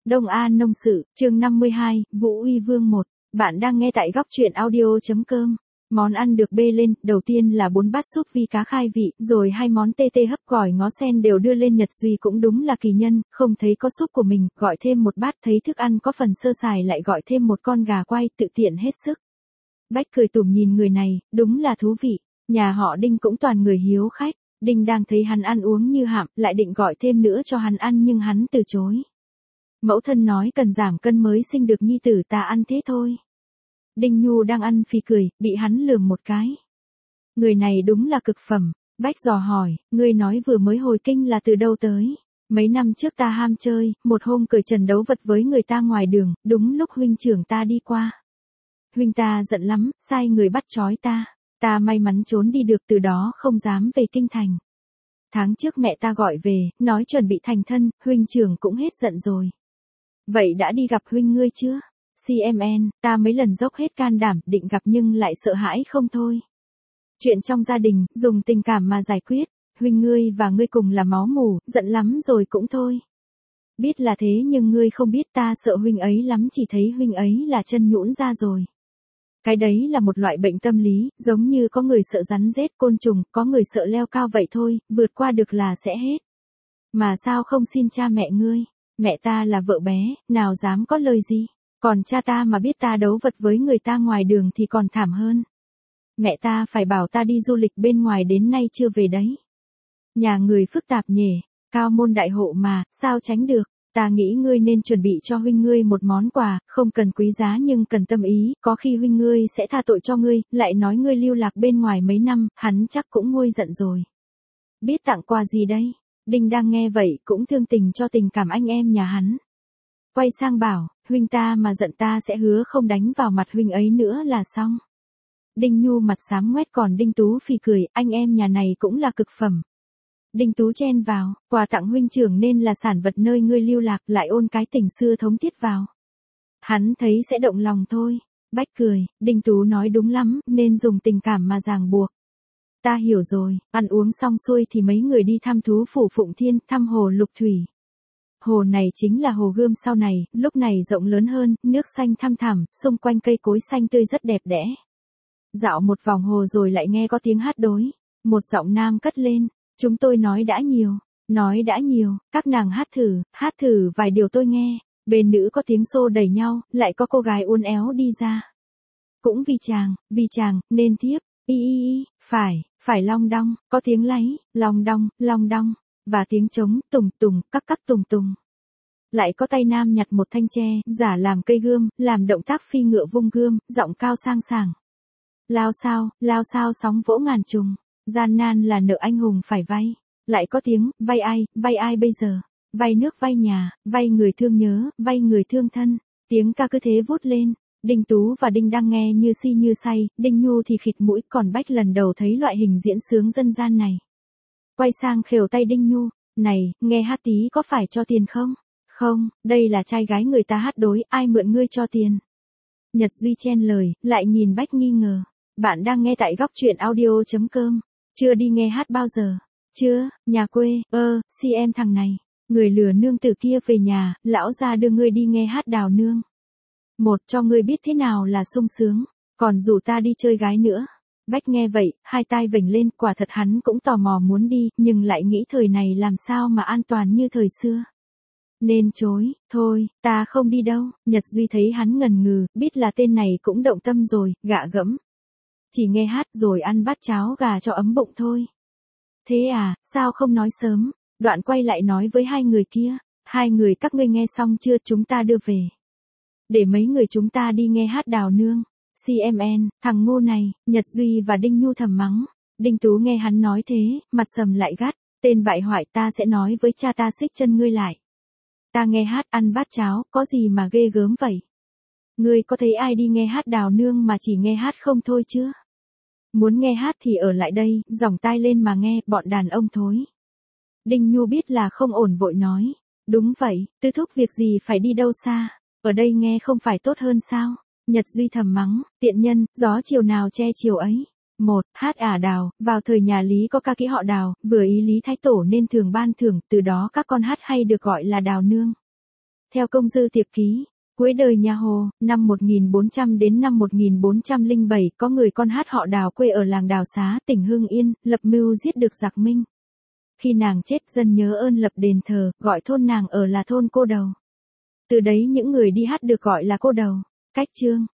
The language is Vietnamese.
Đông An Nông Sự, chương 52, Vũ Uy Vương 1. Bạn đang nghe tại góc truyện audio.com. Món ăn được bê lên, đầu tiên là 4 bát súp vi cá khai vị, rồi 2 món tê tê hấp gỏi ngó sen đều đưa lên. Nhật Duy cũng đúng là kỳ nhân, không thấy có súp của mình, gọi thêm một bát, thấy thức ăn có phần sơ sài lại gọi thêm một con gà quay, tự tiện hết sức. Bách cười tủm nhìn người này, đúng là thú vị. Nhà họ Đinh cũng toàn người hiếu khách. Đinh đang thấy hắn ăn uống như hạm, lại định gọi thêm nữa cho hắn ăn nhưng hắn từ chối. Mẫu thân nói cần giảm cân mới sinh được nhi tử, ta ăn thế thôi. Đinh Nhu đang ăn phì cười, bị hắn lườm một cái. Người này đúng là cực phẩm. Bách dò hỏi, ngươi nói vừa mới hồi kinh là từ đâu tới? Mấy năm trước ta ham chơi, một hôm cởi trần đấu vật với người ta ngoài đường, đúng lúc huynh trưởng ta đi qua. Huynh ta giận lắm, sai người bắt trói ta. Ta may mắn trốn đi được, từ đó không dám về kinh thành. Tháng trước mẹ ta gọi về, nói chuẩn bị thành thân, huynh trưởng cũng hết giận rồi. Vậy đã đi gặp huynh ngươi chưa? CMN, ta mấy lần dốc hết can đảm, định gặp nhưng lại sợ hãi không thôi. Chuyện trong gia đình, dùng tình cảm mà giải quyết, huynh ngươi và ngươi cùng là máu mủ, giận lắm rồi cũng thôi. Biết là thế nhưng ngươi không biết ta sợ huynh ấy lắm, chỉ thấy huynh ấy là chân nhũn ra rồi. Cái đấy là một loại bệnh tâm lý, giống như có người sợ rắn rết côn trùng, có người sợ leo cao vậy thôi, vượt qua được là sẽ hết. Mà sao không xin cha mẹ ngươi? Mẹ ta là vợ bé, nào dám có lời gì. Còn cha ta mà biết ta đấu vật với người ta ngoài đường thì còn thảm hơn. Mẹ ta phải bảo ta đi du lịch bên ngoài đến nay chưa về đấy. Nhà người phức tạp nhỉ, cao môn đại hộ mà, sao tránh được. Ta nghĩ ngươi nên chuẩn bị cho huynh ngươi một món quà, không cần quý giá nhưng cần tâm ý, có khi huynh ngươi sẽ tha tội cho ngươi, lại nói ngươi lưu lạc bên ngoài mấy năm, hắn chắc cũng nguôi giận rồi. Biết tặng quà gì đây? Đinh đang nghe vậy cũng thương tình cho tình cảm anh em nhà hắn. Quay sang bảo, huynh ta mà giận ta sẽ hứa không đánh vào mặt huynh ấy nữa là xong. Đinh Nhu mặt xám ngoét, còn Đinh Tú phì cười, anh em nhà này cũng là cực phẩm. Đinh Tú chen vào, quà tặng huynh trưởng nên là sản vật nơi ngươi lưu lạc, lại ôn cái tình xưa thống thiết vào. Hắn thấy sẽ động lòng thôi. Bách cười, Đinh Tú nói đúng lắm, nên dùng tình cảm mà ràng buộc. Ta hiểu rồi. Ăn uống xong xuôi thì mấy người đi thăm thú phủ Phụng Thiên, thăm hồ Lục Thủy. Hồ này chính là hồ Gươm sau này, lúc này rộng lớn hơn, nước xanh thăm thẳm, xung quanh cây cối xanh tươi rất đẹp đẽ. Dạo một vòng hồ rồi lại nghe có tiếng hát đối. Một giọng nam cất lên, chúng tôi nói đã nhiều, các nàng hát thử vài điều tôi nghe. Bên nữ có tiếng xô đẩy nhau, lại có cô gái uốn éo đi ra. Cũng vì chàng, nên tiếp, phải long đong, có tiếng láy, long đong, và tiếng trống, tùng, các tùng. Lại có tay nam nhặt một thanh tre, giả làm cây gươm, làm động tác phi ngựa vung gươm, giọng cao sang sảng. Lao sao sóng vỗ ngàn trùng, gian nan là nợ anh hùng phải vay. Lại có tiếng, vay ai bây giờ, vay nước vay nhà, vay người thương nhớ, vay người thương thân. Tiếng ca cứ thế vút lên. Đinh Tú và Đinh đang nghe như si như say, Đinh Nhu thì khịt mũi, còn Bách lần đầu thấy loại hình diễn sướng dân gian này. Quay sang khều tay Đinh Nhu, này, nghe hát tí có phải cho tiền không? Không, đây là trai gái người ta hát đối, ai mượn ngươi cho tiền? Nhật Duy chen lời, lại nhìn Bách nghi ngờ. Bạn đang nghe tại góc truyện audio.com. Chưa đi nghe hát bao giờ? Chưa, nhà quê, em thằng này. Người lừa nương tử kia về nhà, lão ra đưa ngươi đi nghe hát đào nương. Một cho ngươi biết thế nào là sung sướng, còn rủ ta đi chơi gái nữa. Bách nghe vậy, hai tai vểnh lên, quả thật hắn cũng tò mò muốn đi, nhưng lại nghĩ thời này làm sao mà an toàn như thời xưa. Nên chối, thôi, ta không đi đâu. Nhật Duy thấy hắn ngần ngừ, biết là tên này cũng động tâm rồi, gạ gẫm. Chỉ nghe hát rồi ăn bát cháo gà cho ấm bụng thôi. Thế à, sao không nói sớm? Đoạn quay lại nói với hai người kia, hai người các ngươi nghe xong chưa, chúng ta đưa về. Để mấy người chúng ta đi nghe hát đào nương. CMN, thằng ngu này. Nhật Duy và Đinh Nhu thầm mắng. Đinh Tú nghe hắn nói thế, mặt sầm lại gắt, tên bại hoại, ta sẽ nói với cha ta xích chân ngươi lại. Ta nghe hát ăn bát cháo, có gì mà ghê gớm vậy? Ngươi có thấy ai đi nghe hát đào nương mà chỉ nghe hát không thôi chưa? Muốn nghe hát thì ở lại đây, giỏng tai lên mà nghe, bọn đàn ông thối. Đinh Nhu biết là không ổn vội nói. Đúng vậy, tư thúc việc gì phải đi đâu xa, ở đây nghe không phải tốt hơn sao? Nhật Duy thầm mắng, tiện nhân, gió chiều nào che chiều ấy. Một, hát ả đào, vào thời nhà Lý có ca kỹ họ Đào, vừa ý Lý Thái Tổ nên thường ban thưởng, từ đó các con hát hay được gọi là đào nương. Theo Công Dư Tiệp Ký, cuối đời nhà Hồ, năm 1400 đến năm 1407, có người con hát họ Đào quê ở làng Đào Xá, tỉnh Hưng Yên, lập mưu giết được giặc Minh. Khi nàng chết, dân nhớ ơn lập đền thờ, gọi thôn nàng ở là thôn Cô Đầu. Từ đấy những người đi hát được gọi là cô đầu. Cách chương